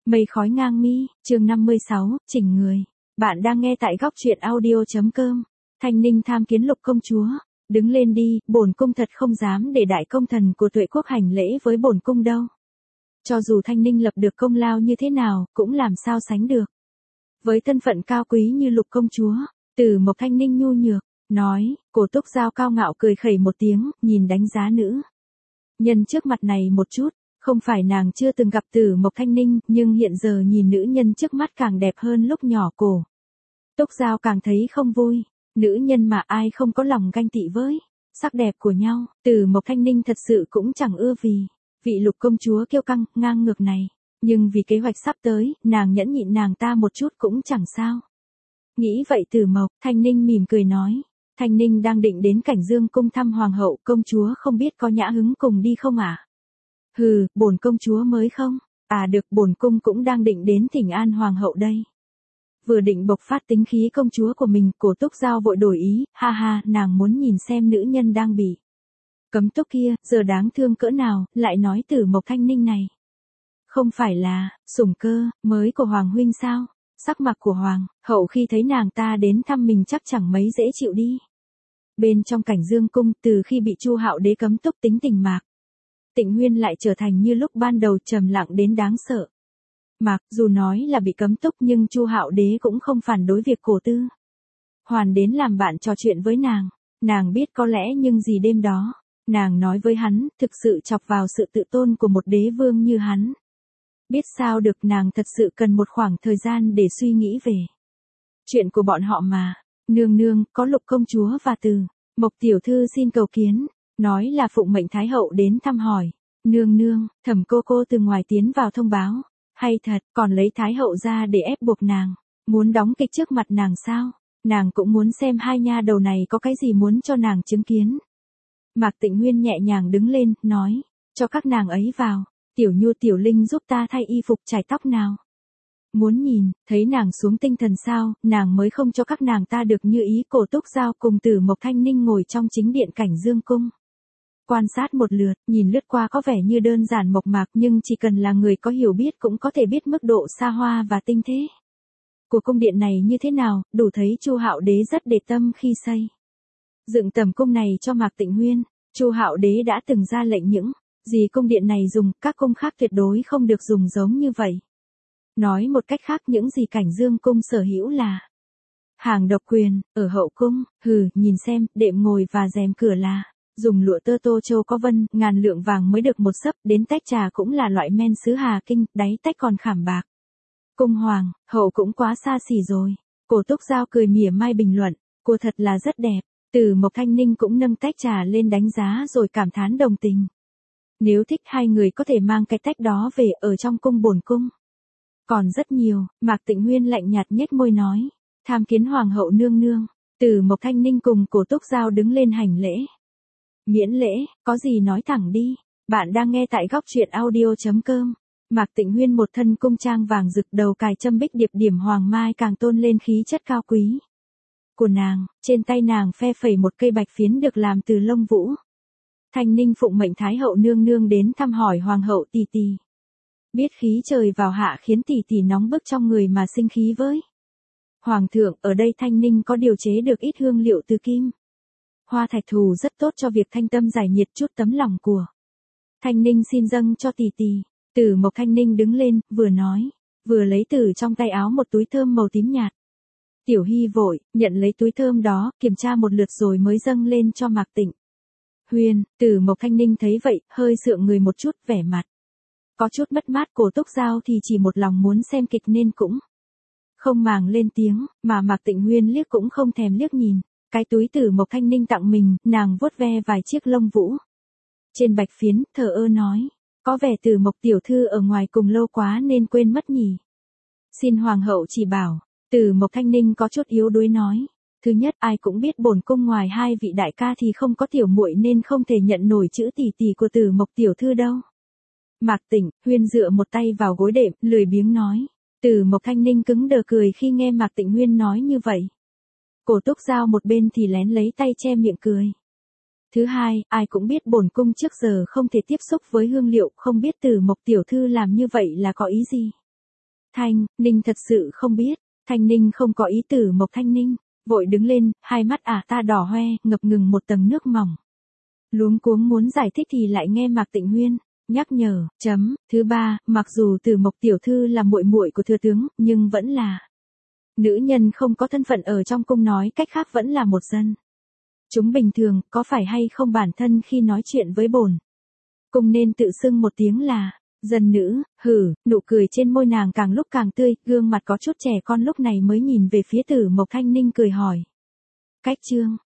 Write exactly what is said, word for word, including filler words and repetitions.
Mây khói ngang mi, chương năm mươi sáu, chỉnh người. Bạn đang nghe tại góc truyện audio.com. Thanh Ninh tham kiến Lục công chúa. Đứng lên đi, bổn cung thật không dám để đại công thần của Tuệ quốc hành lễ với bổn cung đâu. Cho dù Thanh Ninh lập được công lao như thế nào, cũng làm sao sánh được. Với thân phận cao quý như Lục công chúa, Tử Mộc Thanh Ninh nhu nhược, nói, Cổ Túc Giao cao ngạo cười khẩy một tiếng, nhìn đánh giá nữ nhân trước mặt này một chút. Không phải nàng chưa từng gặp Tử Mộc Thanh Ninh, nhưng hiện giờ nhìn nữ nhân trước mắt càng đẹp hơn lúc nhỏ Cổ Túc Giao càng thấy không vui. Nữ nhân mà ai không có lòng ganh tị với sắc đẹp của nhau, Tử Mộc Thanh Ninh thật sự cũng chẳng ưa vì vị Lục công chúa kiêu căng, ngang ngược này. Nhưng vì kế hoạch sắp tới, nàng nhẫn nhịn nàng ta một chút cũng chẳng sao. Nghĩ vậy Tử Mộc Thanh Ninh mỉm cười nói. Thanh Ninh đang định đến Cảnh Dương cung thăm hoàng hậu, công chúa không biết có nhã hứng cùng đi không ạ? À? Hừ, bổn công chúa mới không. À được, bổn cung cũng đang định đến thỉnh an hoàng hậu đây. Vừa định bộc phát tính khí công chúa của mình, Cổ Túc Giao vội đổi ý, ha ha, nàng muốn nhìn xem nữ nhân đang bị cấm túc kia, giờ đáng thương cỡ nào, lại nói Tử Mộc Thanh Ninh này. Không phải là, sủng cơ, mới của Hoàng huynh sao? Sắc mặt của Hoàng hậu khi thấy nàng ta đến thăm mình chắc chẳng mấy dễ chịu đi. Bên trong Cảnh Dương cung, từ khi bị Chu Hạo đế cấm túc tính tình Mạc Tịnh Huyên lại trở thành như lúc ban đầu trầm lặng đến đáng sợ. Mạc, dù nói là bị cấm túc nhưng Chu Hạo đế cũng không phản đối việc Cổ Tư Hoàn đến làm bạn trò chuyện với nàng. Nàng biết có lẽ nhưng gì đêm đó, nàng nói với hắn, thực sự chọc vào sự tự tôn của một đế vương như hắn. Biết sao được, nàng thật sự cần một khoảng thời gian để suy nghĩ về chuyện của bọn họ mà. Nương nương, có Lục công chúa và Từ Mộc tiểu thư xin cầu kiến. Nói là phụng mệnh Thái hậu đến thăm hỏi. Nương nương, Thẩm cô cô từ ngoài tiến vào thông báo. Hay thật, còn lấy Thái hậu ra để ép buộc nàng. Muốn đóng kịch trước mặt nàng sao? Nàng cũng muốn xem hai nha đầu này có cái gì muốn cho nàng chứng kiến. Mạc Tịnh Huyên nhẹ nhàng đứng lên, nói, cho các nàng ấy vào. Tiểu Nhu Tiểu Linh giúp ta thay y phục chải tóc nào. Muốn nhìn, thấy nàng xuống tinh thần sao, nàng mới không cho các nàng ta được như ý. Cổ Túc Giao cùng Tử Mộc Thanh Ninh ngồi trong chính điện Cảnh Dương cung. Quan sát một lượt, nhìn lướt qua có vẻ như đơn giản mộc mạc, nhưng chỉ cần là người có hiểu biết cũng có thể biết mức độ xa hoa và tinh tế của cung điện này như thế nào, đủ thấy Chu Hạo đế rất để tâm khi xây dựng tầm cung này cho Mạc Tịnh Huyên. Chu Hạo đế đã từng ra lệnh những gì cung điện này dùng, các cung khác tuyệt đối không được dùng giống như vậy. Nói một cách khác, những gì Cảnh Dương cung sở hữu là hàng độc quyền. Ở hậu cung, hừ, nhìn xem, đệm ngồi và rèm cửa là dùng lụa tơ Tô Châu có vân, ngàn lượng vàng mới được một sấp, đến tách trà cũng là loại men sứ Hà Kinh, đáy tách còn khảm bạc. Cung hoàng hậu cũng quá xa xỉ rồi. Cổ Túc Giao cười mỉa mai bình luận, cô thật là rất đẹp. Tử Mộc Thanh Ninh cũng nâng tách trà lên đánh giá rồi cảm thán đồng tình. Nếu thích, hai người có thể mang cái tách đó về ở trong cung bổn cung. Còn rất nhiều. Mạc Tịnh Huyên lạnh nhạt nhếch môi nói, tham kiến hoàng hậu nương nương. Tử Mộc Thanh Ninh cùng Cổ Túc Giao đứng lên hành lễ. Miễn lễ, có gì nói thẳng đi. Bạn đang nghe tại góc truyện audio.com. Mạc Tịnh Huyên một thân cung trang vàng rực, đầu cài châm bích điệp điểm hoàng mai càng tôn lên khí chất cao quý của nàng. Trên tay nàng phe phẩy một cây bạch phiến được làm từ lông vũ. Thanh Ninh phụng mệnh Thái hậu nương nương đến thăm hỏi hoàng hậu tỷ tỷ. Biết khí trời vào hạ khiến tỷ tỷ nóng bức trong người mà sinh khí với hoàng thượng. Ở đây Thanh Ninh có điều chế được ít hương liệu từ kim hoa thạch thù rất tốt cho việc thanh tâm giải nhiệt, chút tấm lòng của Thanh Ninh xin dâng cho tỷ tỷ. Tử Mộc Thanh Ninh đứng lên, vừa nói, vừa lấy từ trong tay áo một túi thơm màu tím nhạt. Tiểu Hy vội nhận lấy túi thơm đó, kiểm tra một lượt rồi mới dâng lên cho Mạc Tịnh Huyên. Tử Mộc Thanh Ninh thấy vậy, hơi sượng người một chút, vẻ mặt có chút mất mát. Cổ Túc Giao thì chỉ một lòng muốn xem kịch nên cũng không màng lên tiếng, mà Mạc Tịnh Huyên liếc cũng không thèm liếc nhìn cái túi Tử Mộc Thanh Ninh tặng mình. Nàng vuốt ve vài chiếc lông vũ trên bạch phiến, thờ ơ nói, có vẻ Tử Mộc tiểu thư ở ngoài cùng lâu quá nên quên mất nhỉ. Xin hoàng hậu chỉ bảo. Tử Mộc Thanh Ninh có chút yếu đuối nói, thứ nhất, ai cũng biết bổn cung ngoài hai vị đại ca thì không có tiểu muội nên không thể nhận nổi chữ tỷ tỷ của Tử Mộc tiểu thư đâu. Mạc Tịnh Huyên dựa một tay vào gối đệm, lười biếng nói. Tử Mộc Thanh Ninh cứng đờ cười khi nghe Mạc Tịnh Huyên nói như vậy. Cổ Túc Giao một bên thì lén lấy tay che miệng cười. Thứ hai, ai cũng biết bổn cung trước giờ không thể tiếp xúc với hương liệu, không biết Tử Mộc tiểu thư làm như vậy là có ý gì. Thanh, Ninh thật sự không biết, Thanh Ninh không có ý Tử Mộc Thanh Ninh, vội đứng lên, hai mắt ả ta đỏ hoe, ngập ngừng một tầng nước mỏng. Luống cuống muốn giải thích thì lại nghe Mạc Tịnh Huyên nhắc nhở, chấm, thứ ba, mặc dù Tử Mộc tiểu thư là muội muội của thừa tướng, nhưng vẫn là nữ nhân không có thân phận ở trong cung, nói cách khác vẫn là một dân chúng bình thường, có phải hay không bản thân khi nói chuyện với bổn cung nên tự xưng một tiếng là dân nữ. Hử, nụ cười trên môi nàng càng lúc càng tươi, gương mặt có chút trẻ con lúc này mới nhìn về phía Tử Mộc Thanh Ninh cười hỏi. Cách chương